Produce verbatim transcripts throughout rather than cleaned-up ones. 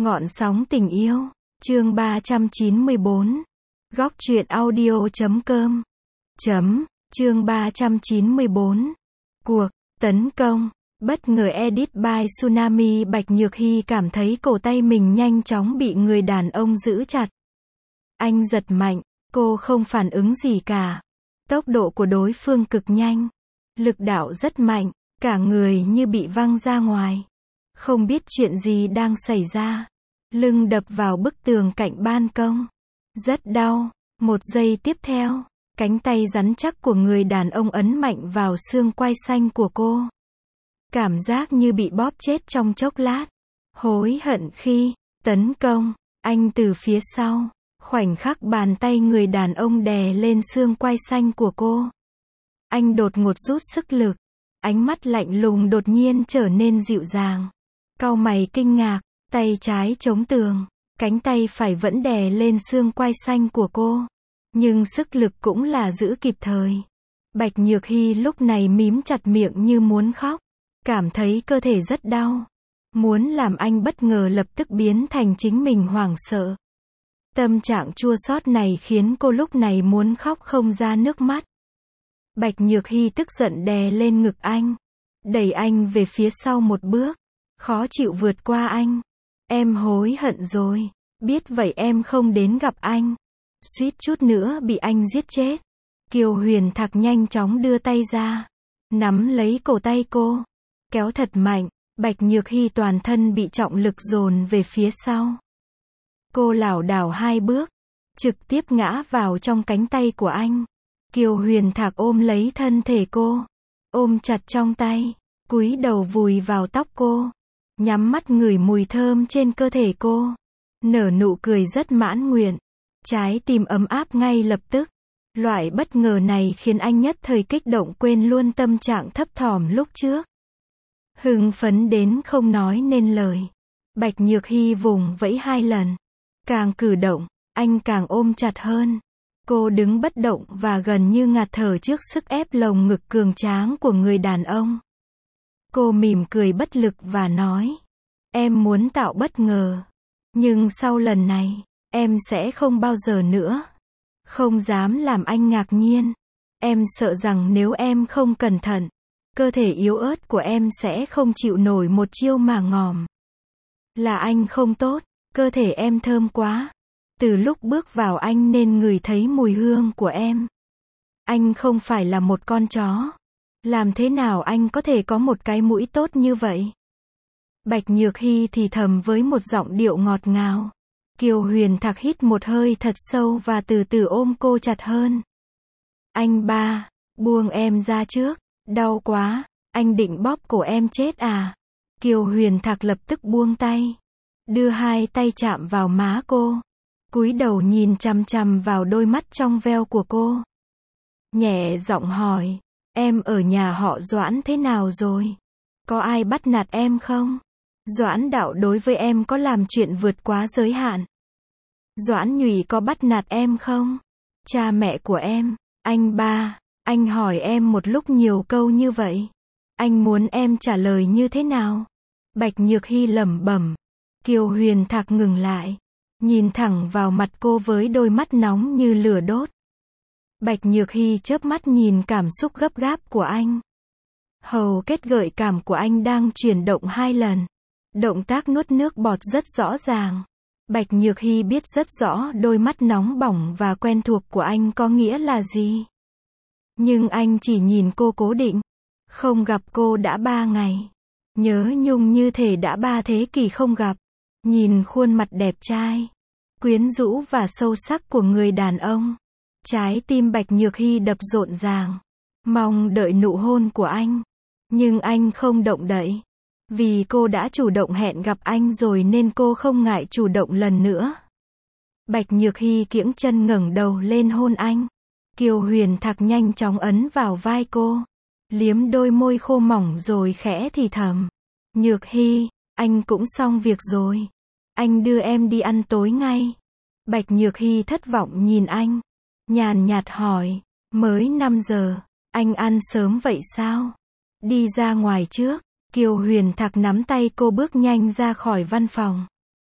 Ngọn sóng tình yêu, chương ba trăm chín mươi bốn. Góc truyện audio chấm com. Chấm, chương ba trăm chín mươi bốn. Cuộc tấn công, bất ngờ edit by Tsunami. Bạch Nhược Hy cảm thấy cổ tay mình nhanh chóng bị người đàn ông giữ chặt. Anh giật mạnh, cô không phản ứng gì cả. Tốc độ của đối phương cực nhanh, lực đạo rất mạnh, cả người như bị văng ra ngoài. Không biết chuyện gì đang xảy ra. Lưng đập vào bức tường cạnh ban công. Rất đau. Một giây tiếp theo, cánh tay rắn chắc của người đàn ông ấn mạnh vào xương quai xanh của cô. Cảm giác như bị bóp chết trong chốc lát. Hối hận khi tấn công, anh từ phía sau. Khoảnh khắc bàn tay người đàn ông đè lên xương quai xanh của cô. Anh đột ngột rút sức lực. Ánh mắt lạnh lùng đột nhiên trở nên dịu dàng. Cau mày kinh ngạc, tay trái chống tường, cánh tay phải vẫn đè lên xương quai xanh của cô. Nhưng sức lực cũng là giữ kịp thời. Bạch Nhược Hy lúc này mím chặt miệng như muốn khóc. Cảm thấy cơ thể rất đau. Muốn làm anh bất ngờ lập tức biến thành chính mình hoảng sợ. Tâm trạng chua xót này khiến cô lúc này muốn khóc không ra nước mắt. Bạch Nhược Hy tức giận đè lên ngực anh. Đẩy anh về phía sau một bước. Khó chịu vượt qua anh. Em hối hận rồi. Biết vậy em không đến gặp anh. Suýt chút nữa bị anh giết chết. Kiều Huyền Thạc nhanh chóng đưa tay ra. Nắm lấy cổ tay cô. Kéo thật mạnh. Bạch Nhược Hy toàn thân bị trọng lực dồn về phía sau. Cô lảo đảo hai bước. Trực tiếp ngã vào trong cánh tay của anh. Kiều Huyền Thạc ôm lấy thân thể cô. Ôm chặt trong tay. Cúi đầu vùi vào tóc cô. Nhắm mắt ngửi mùi thơm trên cơ thể cô. Nở nụ cười rất mãn nguyện. Trái tim ấm áp ngay lập tức. Loại bất ngờ này khiến anh nhất thời kích động quên luôn tâm trạng thấp thỏm lúc trước. Hưng phấn đến không nói nên lời. Bạch Nhược Hy vùng vẫy hai lần. Càng cử động, anh càng ôm chặt hơn. Cô đứng bất động và gần như ngạt thở trước sức ép lồng ngực cường tráng của người đàn ông. Cô mỉm cười bất lực và nói. Em muốn tạo bất ngờ. Nhưng sau lần này, em sẽ không bao giờ nữa. Không dám làm anh ngạc nhiên. Em sợ rằng nếu em không cẩn thận, cơ thể yếu ớt của em sẽ không chịu nổi một chiêu mà ngòm. Là anh không tốt, cơ thể em thơm quá. Từ lúc bước vào anh nên ngửi thấy mùi hương của em. Anh không phải là một con chó. Làm thế nào anh có thể có một cái mũi tốt như vậy? Bạch Nhược Hy thì thầm với một giọng điệu ngọt ngào. Kiều Huyền Thạc hít một hơi thật sâu và từ từ ôm cô chặt hơn. Anh ba, buông em ra trước. Đau quá, anh định bóp cổ em chết à? Kiều Huyền Thạc lập tức buông tay. Đưa hai tay chạm vào má cô. Cúi đầu nhìn chằm chằm vào đôi mắt trong veo của cô. Nhẹ giọng hỏi. Em ở nhà họ Doãn thế nào rồi? Có ai bắt nạt em không? Doãn Đạo đối với em có làm chuyện vượt quá giới hạn? Doãn Nhụy có bắt nạt em không? Cha mẹ của em, anh ba, anh hỏi em một lúc nhiều câu như vậy. Anh muốn em trả lời như thế nào? Bạch Nhược Hy lẩm bẩm. Kiều Huyền Thạc ngừng lại. Nhìn thẳng vào mặt cô với đôi mắt nóng như lửa đốt. Bạch Nhược Hy chớp mắt nhìn cảm xúc gấp gáp của anh. Hầu kết gợi cảm của anh đang chuyển động hai lần. Động tác nuốt nước bọt rất rõ ràng. Bạch Nhược Hy biết rất rõ đôi mắt nóng bỏng và quen thuộc của anh có nghĩa là gì. Nhưng anh chỉ nhìn cô cố định. Không gặp cô đã ba ngày. Nhớ nhung như thể đã ba thế kỷ không gặp. Nhìn khuôn mặt đẹp trai, quyến rũ và sâu sắc của người đàn ông. Trái tim Bạch Nhược Hy đập rộn ràng. Mong đợi nụ hôn của anh. Nhưng anh không động đậy. Vì cô đã chủ động hẹn gặp anh rồi nên cô không ngại chủ động lần nữa. Bạch Nhược Hy kiễng chân ngẩng đầu lên hôn anh. Kiều Huyền Thạc nhanh chóng ấn vào vai cô. Liếm đôi môi khô mỏng rồi khẽ thì thầm. Nhược Hy, anh cũng xong việc rồi. Anh đưa em đi ăn tối ngay. Bạch Nhược Hy thất vọng nhìn anh. Nhàn nhạt hỏi. Mới năm giờ, anh ăn sớm vậy sao? Đi ra ngoài trước. Kiều Huyền Thạc nắm tay cô bước nhanh ra khỏi văn phòng.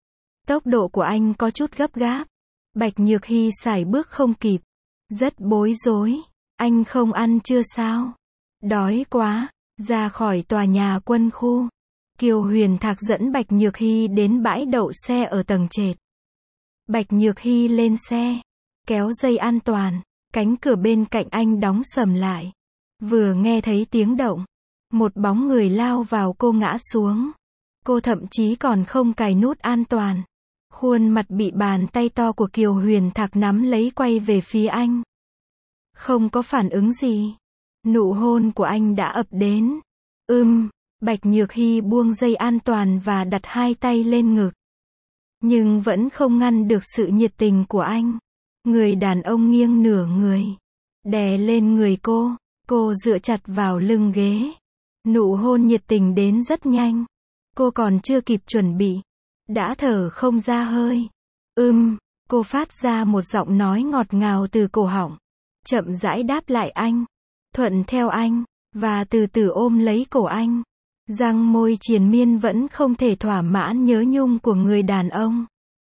Tốc độ của anh có chút gấp gáp. Bạch Nhược Hy sải bước không kịp. Rất bối rối. Anh không ăn chưa sao? Đói quá. Ra khỏi tòa nhà quân khu. Kiều Huyền Thạc dẫn Bạch Nhược Hy đến bãi đậu xe ở tầng trệt. Bạch Nhược Hy lên xe. Kéo dây an toàn. Cánh cửa bên cạnh anh đóng sầm lại. Vừa nghe thấy tiếng động. Một bóng người lao vào cô ngã xuống. Cô thậm chí còn không cài nút an toàn. Khuôn mặt bị bàn tay to của Kiều Huyền Thạc nắm lấy quay về phía anh. Không có phản ứng gì. Nụ hôn của anh đã ập đến. Ưm, Bạch Nhược Hy buông dây an toàn và đặt hai tay lên ngực. Nhưng vẫn không ngăn được sự nhiệt tình của anh. Người đàn ông nghiêng nửa người. Đè lên người cô. Cô dựa chặt vào lưng ghế. Nụ hôn nhiệt tình đến rất nhanh. Cô còn chưa kịp chuẩn bị. Đã thở không ra hơi. Ưm, cô phát ra một giọng nói ngọt ngào từ cổ họng. Chậm rãi đáp lại anh. Thuận theo anh. Và từ từ ôm lấy cổ anh. Răng môi triền miên vẫn không thể thỏa mãn nhớ nhung của người đàn ông.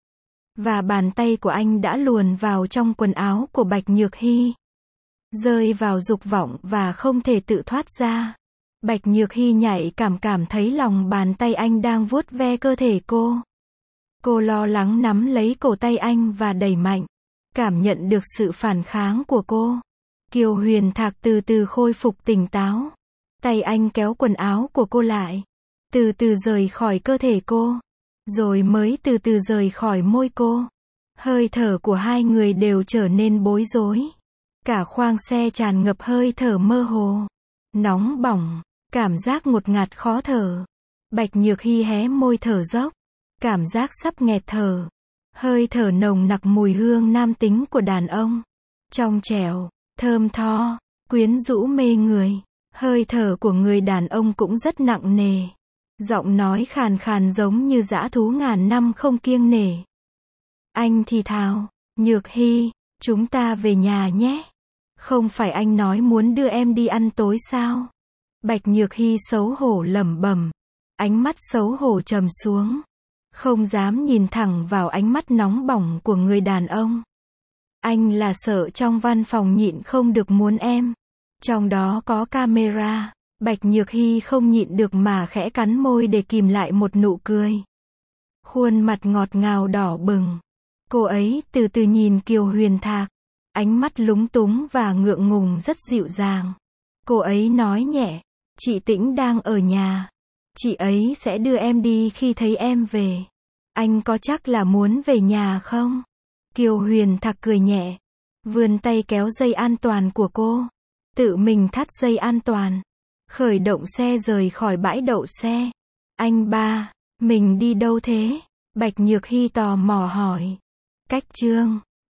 Và bàn tay của anh đã luồn vào trong quần áo của Bạch Nhược Hy. Rơi vào dục vọng và không thể tự thoát ra. Bạch Nhược Hy nhạy cảm cảm thấy lòng bàn tay anh đang vuốt ve cơ thể cô. Cô lo lắng nắm lấy cổ tay anh và đẩy mạnh. Cảm nhận được sự phản kháng của cô. Kiều Huyền Thạc từ từ khôi phục tỉnh táo. Tay anh kéo quần áo của cô lại. Từ từ rời khỏi cơ thể cô. Rồi mới từ từ rời khỏi môi cô. Hơi thở của hai người đều trở nên bối rối. Cả khoang xe tràn ngập hơi thở mơ hồ. Nóng bỏng. Cảm giác ngột ngạt khó thở. Bạch Nhược Hy hé môi thở dốc. Cảm giác sắp nghẹt thở. Hơi thở nồng nặc mùi hương nam tính của đàn ông. Trong trẻo, thơm tho, quyến rũ mê người. Hơi thở của người đàn ông cũng rất nặng nề. Giọng nói khàn khàn giống như dã thú ngàn năm không kiêng nể. Anh thì thào, Nhược Hy, chúng ta về nhà nhé. Không phải anh nói muốn đưa em đi ăn tối sao? Bạch Nhược Hy xấu hổ lẩm bẩm. Ánh mắt xấu hổ trầm xuống. Không dám nhìn thẳng vào ánh mắt nóng bỏng của người đàn ông. Anh là sợ trong văn phòng nhịn không được muốn em. Trong đó có camera. Bạch Nhược Hy không nhịn được mà khẽ cắn môi để kìm lại một nụ cười. Khuôn mặt ngọt ngào đỏ bừng. Cô ấy từ từ nhìn Kiều Huyền Thạc. Ánh mắt lúng túng và ngượng ngùng rất dịu dàng. Cô ấy nói nhẹ. Chị Tĩnh đang ở nhà. Chị ấy sẽ đưa em đi khi thấy em về. Anh có chắc là muốn về nhà không? Kiều Huyền Thạc cười nhẹ. Vươn tay kéo dây an toàn của cô. Tự mình thắt dây an toàn. Khởi động xe rời khỏi bãi đậu xe. Anh ba, mình đi đâu thế? Bạch Nhược Hy tò mò hỏi. Cách Trương.